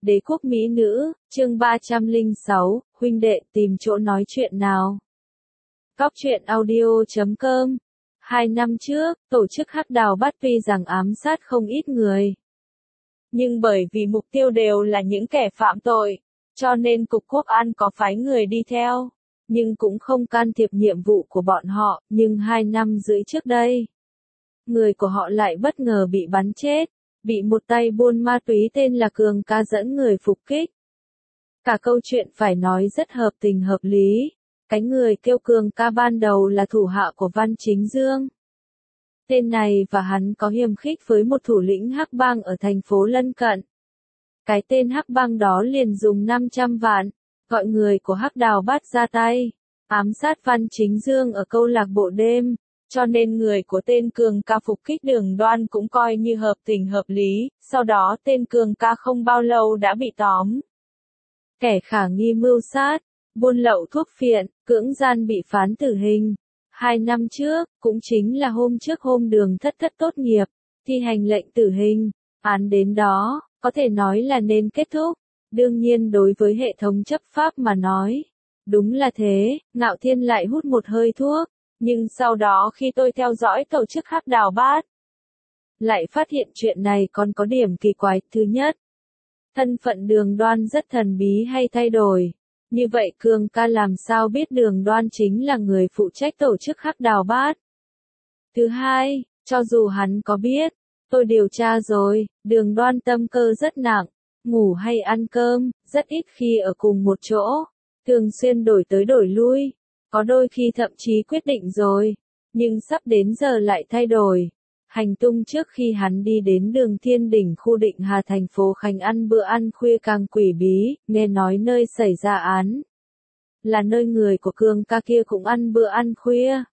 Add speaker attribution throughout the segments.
Speaker 1: Đế quốc mỹ nữ, chương 306, huynh đệ tìm chỗ nói chuyện nào. Cóc truyện audio.com. 2 năm trước, tổ chức Hắc Đào Bát tuy rằng ám sát không ít người. Nhưng bởi vì mục tiêu đều là những kẻ phạm tội, cho nên Cục Quốc an có phái người đi theo, nhưng cũng không can thiệp nhiệm vụ của bọn họ, nhưng 2 năm rưỡi trước đây. Người của họ lại bất ngờ bị bắn chết, bị một tay buôn ma túy tên là Cường Ca dẫn người phục kích. Cả câu chuyện phải nói rất hợp tình hợp lý. Cái người kêu Cường Ca ban đầu là thủ hạ của Văn Chính Dương. Tên này và hắn có hiềm khích với một thủ lĩnh Hắc Bang ở thành phố lân cận. Cái tên Hắc Bang đó liền dùng 500 vạn, gọi người của Hắc Đào Bát ra tay, ám sát Văn Chính Dương ở câu lạc bộ đêm. Cho nên người của tên Cường Ca phục kích Đường Đoan cũng coi như hợp tình hợp lý, sau đó tên Cường Ca không bao lâu đã bị tóm. Kẻ khả nghi mưu sát, buôn lậu thuốc phiện, cưỡng gian bị phán tử hình. 2 năm trước, cũng chính là hôm trước hôm Đường Thất Thất tốt nghiệp, thi hành lệnh tử hình, án đến đó, có thể nói là nên kết thúc. Đương nhiên đối với hệ thống chấp pháp mà nói, đúng là thế, Ngạo Thiên lại hút một hơi thuốc. Nhưng sau đó khi tôi theo dõi tổ chức Hắc Đào Bát, lại phát hiện chuyện này còn có điểm kỳ quái. Thứ nhất, thân phận Đường Đoan rất thần bí hay thay đổi. Như vậy Cường Ca làm sao biết Đường Đoan chính là người phụ trách tổ chức Hắc Đào Bát? Thứ hai, cho dù hắn có biết, tôi điều tra rồi, Đường Đoan tâm cơ rất nặng, ngủ hay ăn cơm, rất ít khi ở cùng một chỗ, thường xuyên đổi tới đổi lui. Có đôi khi thậm chí quyết định rồi, nhưng sắp đến giờ lại thay đổi. Hành tung trước khi hắn đi đến đường Thiên Đỉnh khu Định Hà thành phố Khánh ăn bữa ăn khuya càng quỷ bí, nghe nói nơi xảy ra án là nơi người của Cường Ca kia cũng ăn bữa ăn khuya.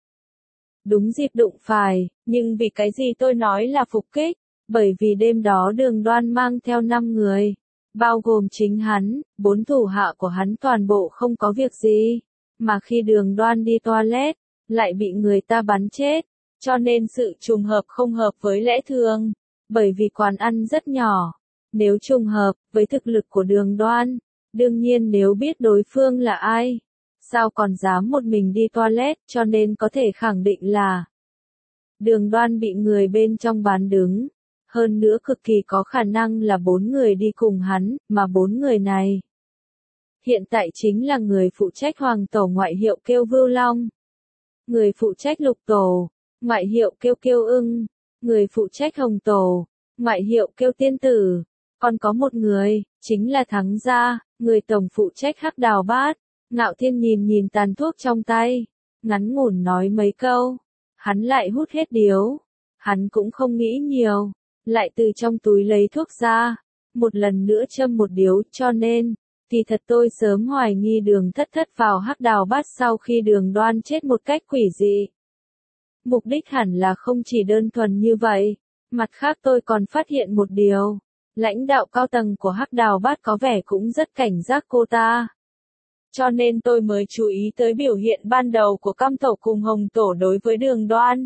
Speaker 1: Đúng dịp đụng phải, nhưng vì cái gì tôi nói là phục kích, bởi vì đêm đó Đường Đoan mang theo 5 người, bao gồm chính hắn, 4 thủ hạ của hắn toàn bộ không có việc gì. Mà khi Đường Đoan đi toilet, lại bị người ta bắn chết, cho nên sự trùng hợp không hợp với lẽ thường, bởi vì quán ăn rất nhỏ. Nếu trùng hợp, với thực lực của Đường Đoan, đương nhiên nếu biết đối phương là ai, sao còn dám một mình đi toilet, cho nên có thể khẳng định là Đường Đoan bị người bên trong bán đứng. Hơn nữa cực kỳ có khả năng là 4 người đi cùng hắn, mà 4 người này hiện tại chính là người phụ trách Hoàng Tổ ngoại hiệu kêu Vưu Long, người phụ trách Lục Tổ, ngoại hiệu kêu Kiêu Ưng, người phụ trách Hồng Tổ, ngoại hiệu kêu Tiên Tử, còn có một người, chính là Thắng Gia, người tổng phụ trách Hắc Đào Bát. Ngạo Thiên nhìn tàn thuốc trong tay, ngắn ngủn nói mấy câu, hắn lại hút hết điếu, hắn cũng không nghĩ nhiều, lại từ trong túi lấy thuốc ra, một lần nữa châm một điếu, cho nên thì thật tôi sớm hoài nghi Đường Thất Thất vào Hắc Đào Bát sau khi Đường Đoan chết một cách quỷ dị. Mục đích hẳn là không chỉ đơn thuần như vậy, mặt khác tôi còn phát hiện một điều, lãnh đạo cao tầng của Hắc Đào Bát có vẻ cũng rất cảnh giác cô ta. Cho nên tôi mới chú ý tới biểu hiện ban đầu của Cam Tổ cùng Hồng Tổ đối với Đường Đoan.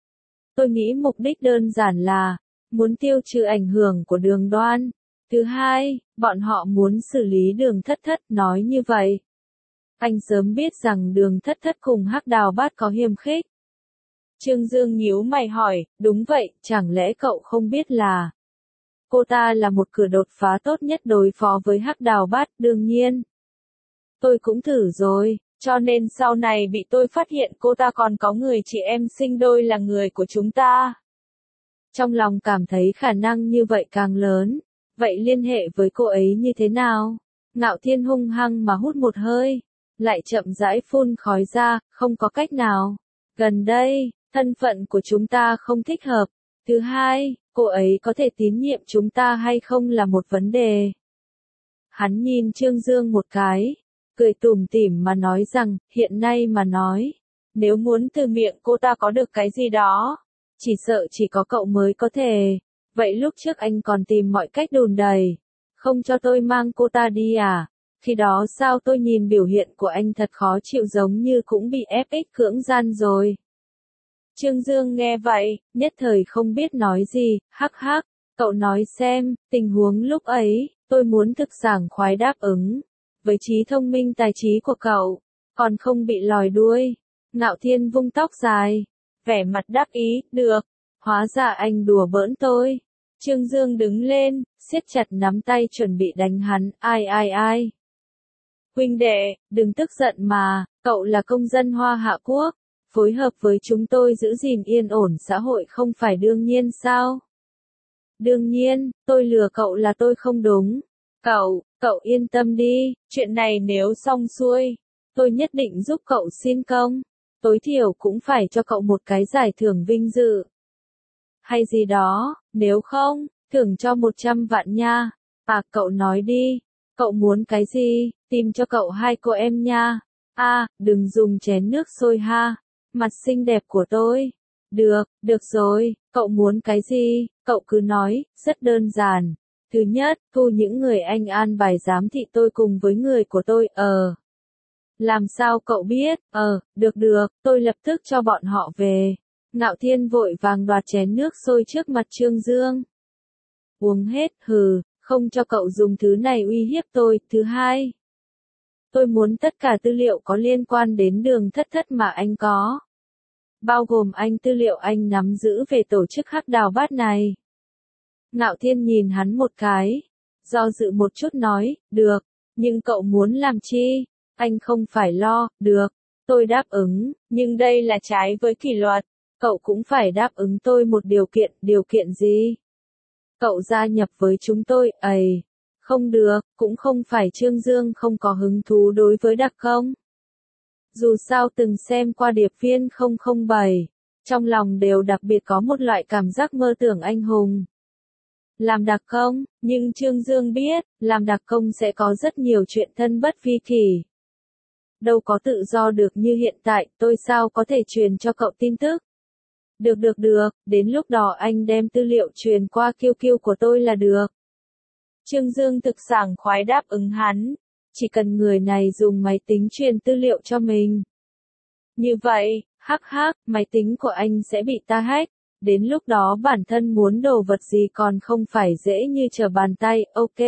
Speaker 1: Tôi nghĩ mục đích đơn giản là muốn tiêu trừ ảnh hưởng của Đường Đoan. Thứ hai, bọn họ muốn xử lý Đường Thất Thất, nói như vậy. Anh sớm biết rằng Đường Thất Thất cùng Hắc Đào Bát có hiềm khích. Trương Dương nhíu mày hỏi, đúng vậy, chẳng lẽ cậu không biết là cô ta là một cửa đột phá tốt nhất đối phó với Hắc Đào Bát? Đương nhiên. Tôi cũng thử rồi, cho nên sau này bị tôi phát hiện cô ta còn có người chị em sinh đôi là người của chúng ta. Trong lòng cảm thấy khả năng như vậy càng lớn. Vậy liên hệ với cô ấy như thế nào? Ngạo Thiên hung hăng mà hút một hơi, lại chậm rãi phun khói ra, không có cách nào. Gần đây, thân phận của chúng ta không thích hợp. Thứ hai, cô ấy có thể tín nhiệm chúng ta hay không là một vấn đề. Hắn nhìn Trương Dương một cái, cười tủm tỉm mà nói rằng, hiện nay mà nói, nếu muốn từ miệng cô ta có được cái gì đó, chỉ sợ chỉ có cậu mới có thể. Vậy lúc trước anh còn tìm mọi cách đùn đẩy, không cho tôi mang cô ta đi à? Khi đó sao tôi nhìn biểu hiện của anh thật khó chịu, giống như cũng bị ép ích cưỡng gian rồi. Trương Dương nghe vậy, nhất thời không biết nói gì, hắc hắc, cậu nói xem, tình huống lúc ấy, Tôi muốn thực sảng khoái đáp ứng. Với trí thông minh tài trí của cậu, còn không bị lòi đuôi. Ngạo Thiên vung tóc dài, vẻ mặt đắc ý, được. Hóa ra anh đùa bỡn tôi. Trương Dương đứng lên, siết chặt nắm tay chuẩn bị đánh hắn, ai. Huynh đệ, đừng tức giận mà, cậu là công dân Hoa Hạ Quốc, phối hợp với chúng tôi giữ gìn yên ổn xã hội không phải đương nhiên sao? Đương nhiên, tôi lừa cậu là tôi không đúng. Cậu yên tâm đi, chuyện này nếu xong xuôi, tôi nhất định giúp cậu xin công. Tối thiểu cũng phải cho cậu một cái giải thưởng vinh dự. Hay gì đó, nếu không, thưởng cho 100 vạn nha. À, cậu nói đi, cậu muốn cái gì, tìm cho cậu 2 cô em nha. À, đừng dùng chén nước sôi ha, mặt xinh đẹp của tôi. Được rồi, cậu muốn cái gì, cậu cứ nói, rất đơn giản. Thứ nhất, thu những người anh an bài giám thị tôi cùng với người của tôi, Làm sao cậu biết, được, tôi lập tức cho bọn họ về. Ngạo Thiên vội vàng đoạt chén nước sôi trước mặt Trương Dương. Uống hết, không cho cậu dùng thứ này uy hiếp tôi. Thứ hai, tôi muốn tất cả tư liệu có liên quan đến Đường Thất mà anh có. Bao gồm tư liệu anh nắm giữ về tổ chức Hắc Đào Bát này. Ngạo Thiên nhìn hắn một cái, do dự một chút nói, được, nhưng cậu muốn làm chi? Anh không phải lo, được, tôi đáp ứng, nhưng đây là trái với kỷ luật, cậu cũng phải đáp ứng tôi một điều kiện gì? Cậu gia nhập với chúng tôi, không được, cũng không phải Trương Dương không có hứng thú đối với đặc công. Dù sao từng xem qua điệp viên 007, trong lòng đều đặc biệt có một loại cảm giác mơ tưởng anh hùng. Làm đặc công, nhưng Trương Dương biết, làm đặc công sẽ có rất nhiều chuyện thân bất vi kỷ. Đâu có tự do được như hiện tại, tôi sao có thể truyền cho cậu tin tức. Được, đến lúc đó anh đem tư liệu truyền qua QQ của tôi là được. Trương Dương thực sảng khoái đáp ứng hắn, chỉ cần người này dùng máy tính truyền tư liệu cho mình. Như vậy, máy tính của anh sẽ bị ta hack. Đến lúc đó bản thân muốn đồ vật gì còn không phải dễ như trở bàn tay, ok.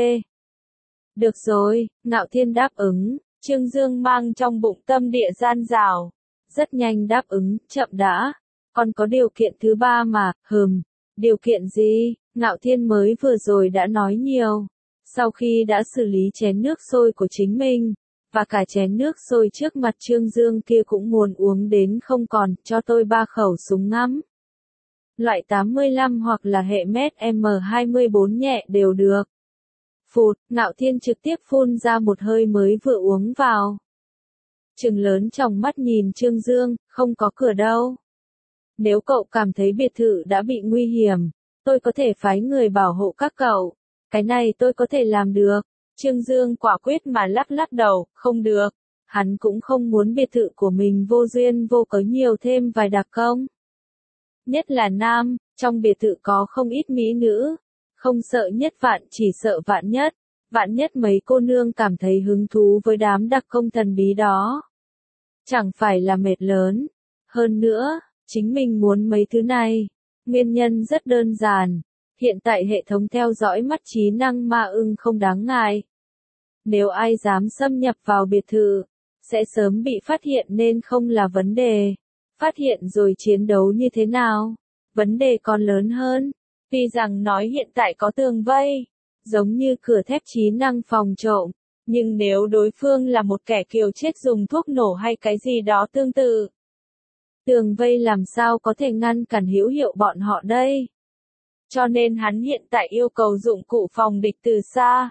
Speaker 1: Được rồi, Ngạo Thiên đáp ứng, Trương Dương mang trong bụng tâm địa gian dảo. Rất nhanh đáp ứng, chậm đã. Còn có điều kiện thứ ba mà, điều kiện gì, Ngạo Thiên mới vừa rồi đã nói nhiều. Sau khi đã xử lý chén nước sôi của chính mình, và cả chén nước sôi trước mặt Trương Dương kia cũng muốn uống đến không còn, cho tôi 3 khẩu súng ngắm. Loại 85 hoặc là hệ mét M24 nhẹ đều được. Phụt, Ngạo Thiên trực tiếp phun ra một hơi mới vừa uống vào. Trừng lớn trong mắt nhìn Trương Dương, không có cửa đâu. Nếu cậu cảm thấy biệt thự đã bị nguy hiểm, tôi có thể phái người bảo hộ các cậu. Cái này tôi có thể làm được. Trương Dương quả quyết mà lắc đầu, không được. Hắn cũng không muốn biệt thự của mình vô duyên vô cớ nhiều thêm vài đặc công. Nhất là nam, trong biệt thự có không ít mỹ nữ. Không sợ nhất vạn chỉ sợ vạn nhất. Vạn nhất mấy cô nương cảm thấy hứng thú với đám đặc công thần bí đó. Chẳng phải là mệt lớn. Hơn nữa, chính mình muốn mấy thứ này. Nguyên nhân rất đơn giản. Hiện tại hệ thống theo dõi mắt trí năng ma ưng không đáng ngại. Nếu ai dám xâm nhập vào biệt thự, sẽ sớm bị phát hiện nên không là vấn đề. Phát hiện rồi chiến đấu như thế nào? Vấn đề còn lớn hơn. Tuy rằng nói hiện tại có tường vây, giống như cửa thép trí năng phòng trộm, nhưng nếu đối phương là một kẻ kiều chết dùng thuốc nổ hay cái gì đó tương tự, tường vây làm sao có thể ngăn cản hữu hiệu bọn họ đây? Cho nên hắn hiện tại yêu cầu dụng cụ phòng địch từ xa.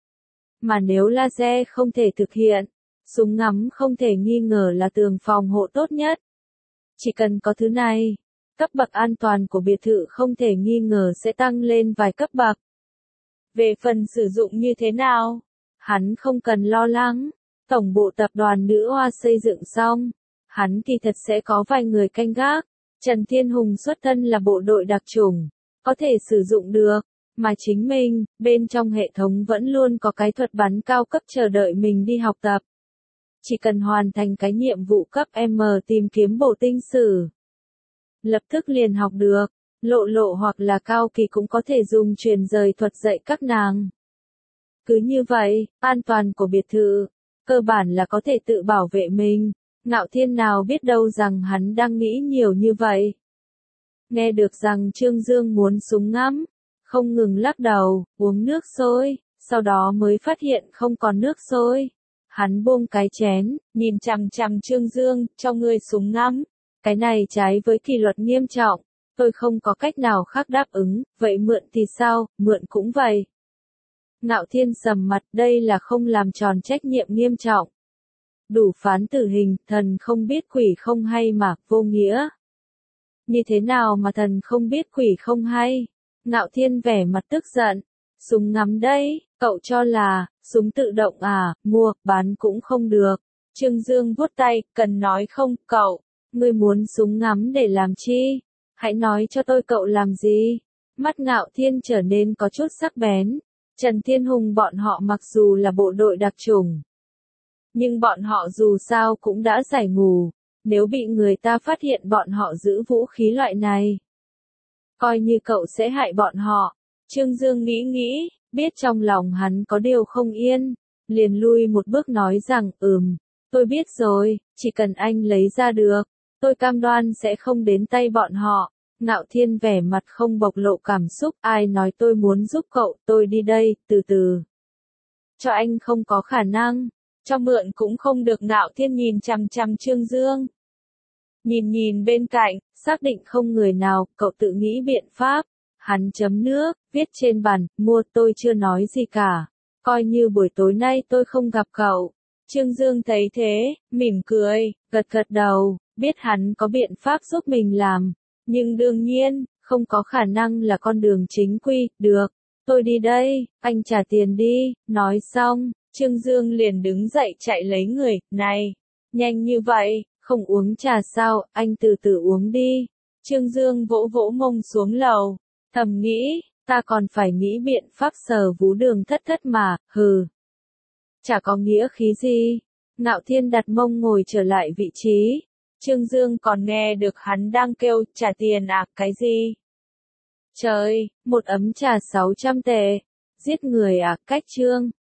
Speaker 1: Mà nếu laser không thể thực hiện, súng ngắm không thể nghi ngờ là tường phòng hộ tốt nhất. Chỉ cần có thứ này, cấp bậc an toàn của biệt thự không thể nghi ngờ sẽ tăng lên vài cấp bậc. Về phần sử dụng như thế nào, hắn không cần lo lắng. Tổng bộ tập đoàn Nữ Hoa xây dựng xong, hắn kỳ thật sẽ có vài người canh gác. Trần Thiên Hùng xuất thân là bộ đội đặc chủng, có thể sử dụng được, mà chính mình, bên trong hệ thống vẫn luôn có cái thuật bắn cao cấp chờ đợi mình đi học tập. Chỉ cần hoàn thành cái nhiệm vụ cấp M tìm kiếm bộ tinh sử, lập tức liền học được. Lộ hoặc là Cao Kỳ cũng có thể dùng truyền rời thuật dạy các nàng. Cứ như vậy, an toàn của biệt thự, cơ bản là có thể tự bảo vệ mình. Ngạo Thiên nào biết đâu rằng hắn đang nghĩ nhiều như vậy. Nghe được rằng Trương Dương muốn súng ngắm, không ngừng lắc đầu, uống nước sôi, sau đó mới phát hiện không còn nước sôi. Hắn buông cái chén, nhìn chằm chằm Trương Dương, cho ngươi súng ngắm. Cái này trái với kỷ luật nghiêm trọng, tôi không có cách nào khác đáp ứng, vậy mượn thì sao, mượn cũng vậy. Ngạo Thiên sầm mặt, đây là không làm tròn trách nhiệm nghiêm trọng. Đủ phán tử hình, thần không biết quỷ không hay mà, vô nghĩa. Như thế nào mà thần không biết quỷ không hay? Ngạo Thiên vẻ mặt tức giận. Súng ngắm đây, cậu cho là, súng tự động à, mua, bán cũng không được. Trương Dương vuốt tay, cần nói không, cậu, ngươi muốn súng ngắm để làm chi? Hãy nói cho tôi cậu làm gì? Mắt Ngạo Thiên trở nên có chút sắc bén. Trần Thiên Hùng bọn họ mặc dù là bộ đội đặc chủng, nhưng bọn họ dù sao cũng đã giải ngù. Nếu bị người ta phát hiện bọn họ giữ vũ khí loại này, coi như cậu sẽ hại bọn họ. Trương Dương nghĩ, biết trong lòng hắn có điều không yên, liền lui một bước nói rằng, tôi biết rồi, chỉ cần anh lấy ra được, tôi cam đoan sẽ không đến tay bọn họ. Ngạo Thiên vẻ mặt không bộc lộ cảm xúc, ai nói tôi muốn giúp cậu, tôi đi đây, từ từ. Cho anh không có khả năng, cho mượn cũng không được. Ngạo Thiên nhìn chằm chằm Trương Dương. Nhìn bên cạnh, xác định không người nào, cậu tự nghĩ biện pháp. Hắn chấm nước, viết trên bàn, mua, tôi chưa nói gì cả. Coi như buổi tối nay tôi không gặp cậu. Trương Dương thấy thế, mỉm cười, gật đầu, biết hắn có biện pháp giúp mình làm. Nhưng đương nhiên, không có khả năng là con đường chính quy, được. Tôi đi đây, anh trả tiền đi. Nói xong, Trương Dương liền đứng dậy chạy lấy người, này, nhanh như vậy, không uống trà sao, anh từ từ uống đi. Trương Dương vỗ vỗ mông xuống lầu, thầm nghĩ, ta còn phải nghĩ biện pháp sờ vú Đường Thất mà, hừ. Chả có nghĩa khí gì. Ngạo Thiên đặt mông ngồi trở lại vị trí. Trương Dương còn nghe được hắn đang kêu, trả tiền à, cái gì? Trời, một ấm trà 600 tệ. Giết người à, cách Trương.